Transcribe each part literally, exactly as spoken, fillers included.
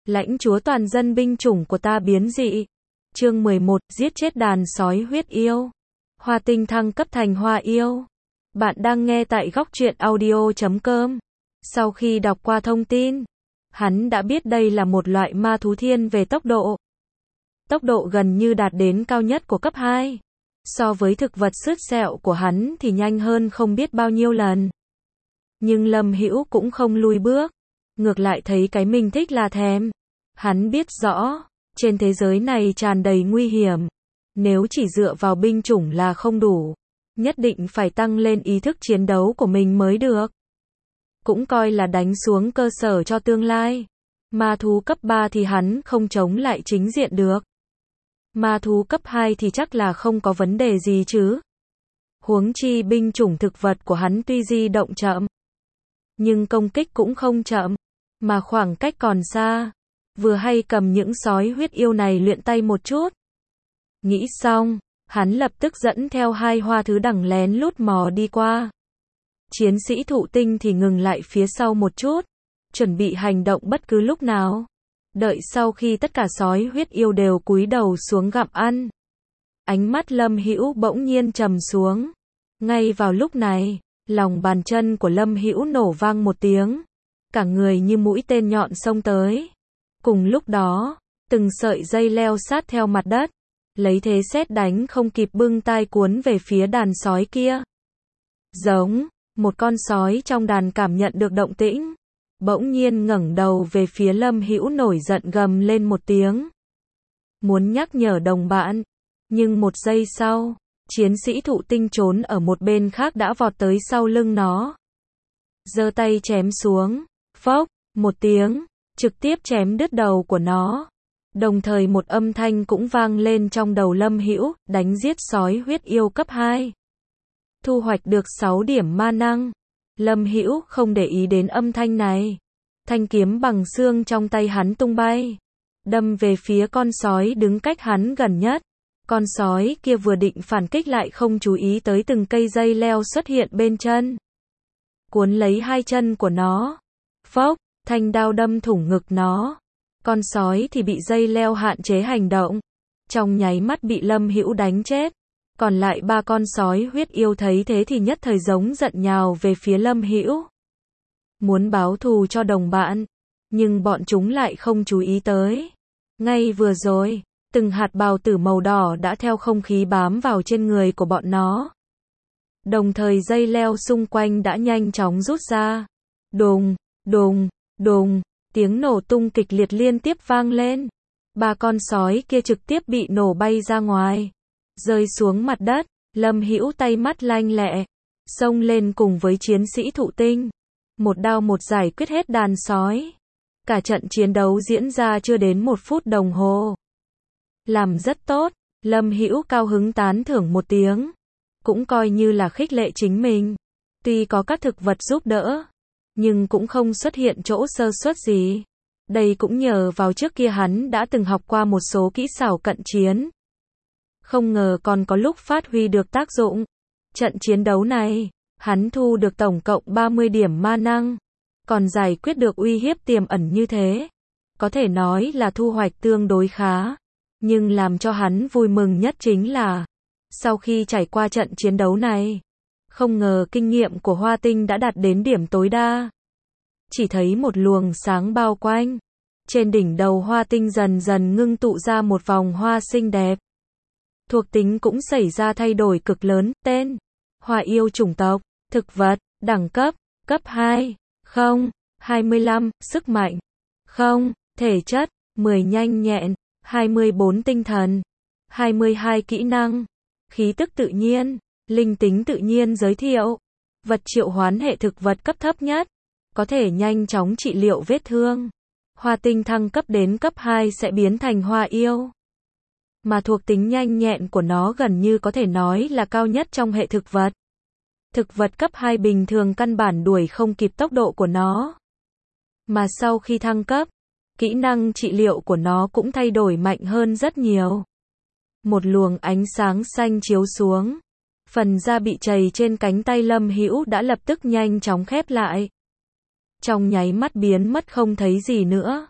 Lãnh chúa toàn dân binh chủng của ta biến dị. Chương mười một, giết chết đàn sói huyết yêu. Hoa Tinh thăng cấp thành hoa yêu. Bạn đang nghe tại góc truyện audio chấm com. Sau khi đọc qua thông tin, hắn đã biết đây là một loại ma thú thiên về tốc độ. Tốc độ gần như đạt đến cao nhất của cấp hai. So với thực vật sứt sẹo của hắn thì nhanh hơn không biết bao nhiêu lần. Nhưng Lâm Hữu cũng không lùi bước. Ngược lại thấy cái mình thích là thèm. Hắn biết rõ, trên thế giới này tràn đầy nguy hiểm. Nếu chỉ dựa vào binh chủng là không đủ. Nhất định phải tăng lên ý thức chiến đấu của mình mới được. Cũng coi là đánh xuống cơ sở cho tương lai. Ma thú cấp ba thì hắn không chống lại chính diện được. Ma thú cấp hai thì chắc là không có vấn đề gì chứ. Huống chi binh chủng thực vật của hắn tuy di động chậm, nhưng công kích cũng không chậm, mà khoảng cách còn xa. Vừa hay cầm những sói huyết yêu này luyện tay một chút. Nghĩ xong, hắn lập tức dẫn theo hai hoa thứ đằng lén lút mò đi qua. Chiến sĩ thụ tinh thì ngừng lại phía sau một chút, chuẩn bị hành động bất cứ lúc nào. Đợi sau khi tất cả sói huyết yêu đều cúi đầu xuống gặm ăn, ánh mắt Lâm Hữu bỗng nhiên trầm xuống. Ngay vào lúc này, lòng bàn chân của Lâm Hữu nổ vang một tiếng, cả người như mũi tên nhọn xông tới. Cùng lúc đó, từng sợi dây leo sát theo mặt đất, lấy thế sét đánh không kịp bưng tai cuốn về phía đàn sói kia. Giống, một con sói trong đàn cảm nhận được động tĩnh, bỗng nhiên ngẩng đầu về phía Lâm Hữu nổi giận gầm lên một tiếng. Muốn nhắc nhở đồng bạn, nhưng một giây sau, chiến sĩ thụ tinh trốn ở một bên khác đã vọt tới sau lưng nó. Giơ tay chém xuống, phốc, một tiếng, trực tiếp chém đứt đầu của nó. Đồng thời một âm thanh cũng vang lên trong đầu Lâm Hữu, đánh giết sói huyết yêu cấp hai. Thu hoạch được sáu điểm ma năng. Lâm Hữu không để ý đến âm thanh này. Thanh kiếm bằng xương trong tay hắn tung bay, đâm về phía con sói đứng cách hắn gần nhất. Con sói kia vừa định phản kích lại không chú ý tới từng cây dây leo xuất hiện bên chân, cuốn lấy hai chân của nó. Phốc, thanh đao đâm thủng ngực nó. Con sói thì bị dây leo hạn chế hành động, trong nháy mắt bị Lâm Hữu đánh chết. Còn lại ba con sói huyết yêu thấy thế thì nhất thời giống giận nhào về phía Lâm Hữu, muốn báo thù cho đồng bạn, nhưng bọn chúng lại không chú ý tới. Ngay vừa rồi, từng hạt bào tử màu đỏ đã theo không khí bám vào trên người của bọn nó. Đồng thời dây leo xung quanh đã nhanh chóng rút ra. Đùng, đùng, đùng, tiếng nổ tung kịch liệt liên tiếp vang lên. Ba con sói kia trực tiếp bị nổ bay ra ngoài, rơi xuống mặt đất. Lâm Hữu tay mắt lanh lẹ, xông lên cùng với chiến sĩ thụ tinh, một đao một giải quyết hết đàn sói. Cả trận chiến đấu diễn ra chưa đến một phút đồng hồ. Làm rất tốt, Lâm Hữu cao hứng tán thưởng một tiếng, cũng coi như là khích lệ chính mình. Tuy có các thực vật giúp đỡ, nhưng cũng không xuất hiện chỗ sơ suất gì. Đây cũng nhờ vào trước kia hắn đã từng học qua một số kỹ xảo cận chiến. Không ngờ còn có lúc phát huy được tác dụng. Trận chiến đấu này, hắn thu được tổng cộng ba mươi điểm ma năng, còn giải quyết được uy hiếp tiềm ẩn như thế. Có thể nói là thu hoạch tương đối khá. Nhưng làm cho hắn vui mừng nhất chính là, sau khi trải qua trận chiến đấu này, không ngờ kinh nghiệm của Hoa Tinh đã đạt đến điểm tối đa. Chỉ thấy một luồng sáng bao quanh. Trên đỉnh đầu Hoa Tinh dần dần ngưng tụ ra một vòng hoa xinh đẹp. Thuộc tính cũng xảy ra thay đổi cực lớn. Tên: Hoa yêu chủng tộc, thực vật, đẳng cấp, cấp hai, không, hai mươi lăm, sức mạnh, không, thể chất, mười nhanh nhẹn, hai mươi bốn tinh thần, hai mươi hai kỹ năng, khí tức tự nhiên, linh tính tự nhiên. Giới thiệu: vật triệu hoán hệ thực vật cấp thấp nhất, có thể nhanh chóng trị liệu vết thương. Hoa Tinh thăng cấp đến cấp hai sẽ biến thành hoa yêu, mà thuộc tính nhanh nhẹn của nó gần như có thể nói là cao nhất trong hệ thực vật. Thực vật cấp hai bình thường căn bản đuổi không kịp tốc độ của nó. Mà sau khi thăng cấp, kỹ năng trị liệu của nó cũng thay đổi mạnh hơn rất nhiều. Một luồng ánh sáng xanh chiếu xuống, phần da bị trầy trên cánh tay Lâm Hữu đã lập tức nhanh chóng khép lại, trong nháy mắt biến mất không thấy gì nữa.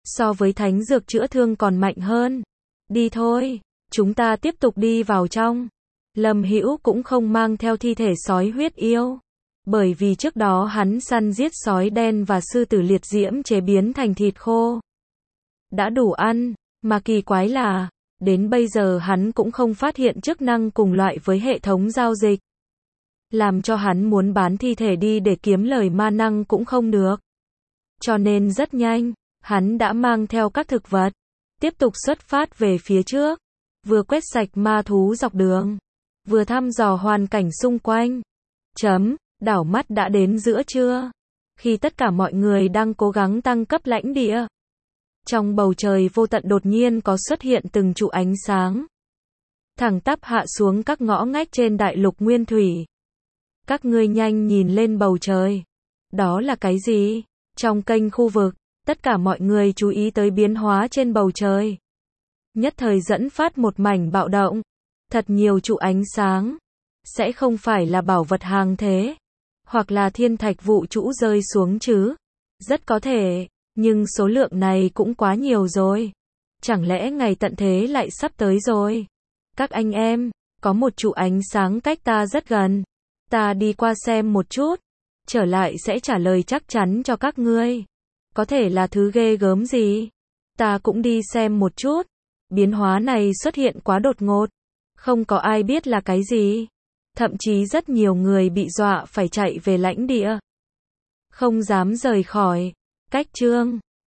so với thánh dược chữa thương còn mạnh hơn. Đi thôi, chúng ta tiếp tục đi vào trong. Lâm Hữu cũng không mang theo thi thể sói huyết yêu, bởi vì trước đó hắn săn giết sói đen và sư tử liệt diễm chế biến thành thịt khô. Đã đủ ăn, mà kỳ quái là, đến bây giờ hắn cũng không phát hiện chức năng cùng loại với hệ thống giao dịch. Làm cho hắn muốn bán thi thể đi để kiếm lời ma năng cũng không được. Cho nên rất nhanh, hắn đã mang theo các thực vật, tiếp tục xuất phát về phía trước, vừa quét sạch ma thú dọc đường, vừa thăm dò hoàn cảnh xung quanh. Chấm, đảo mắt đã đến giữa trưa, khi tất cả mọi người đang cố gắng tăng cấp lãnh địa. Trong bầu trời vô tận đột nhiên có xuất hiện từng trụ ánh sáng, thẳng tắp hạ xuống các ngõ ngách trên đại lục nguyên thủy. Các ngươi nhanh nhìn lên bầu trời. Đó là cái gì? Trong kênh khu vực, tất cả mọi người chú ý tới biến hóa trên bầu trời. Nhất thời dẫn phát một mảnh bạo động. Thật nhiều trụ ánh sáng. Sẽ không phải là bảo vật hàng thế, hoặc là thiên thạch vụ trũ rơi xuống chứ? Rất có thể, nhưng số lượng này cũng quá nhiều rồi. Chẳng lẽ ngày tận thế lại sắp tới rồi? Các anh em, có một trụ ánh sáng cách ta rất gần. Ta đi qua xem một chút, trở lại sẽ trả lời chắc chắn cho các ngươi. Có thể là thứ ghê gớm gì? Ta cũng đi xem một chút. Biến hóa này xuất hiện quá đột ngột, không có ai biết là cái gì. Thậm chí rất nhiều người bị dọa phải chạy về lãnh địa, không dám rời khỏi. Cách chương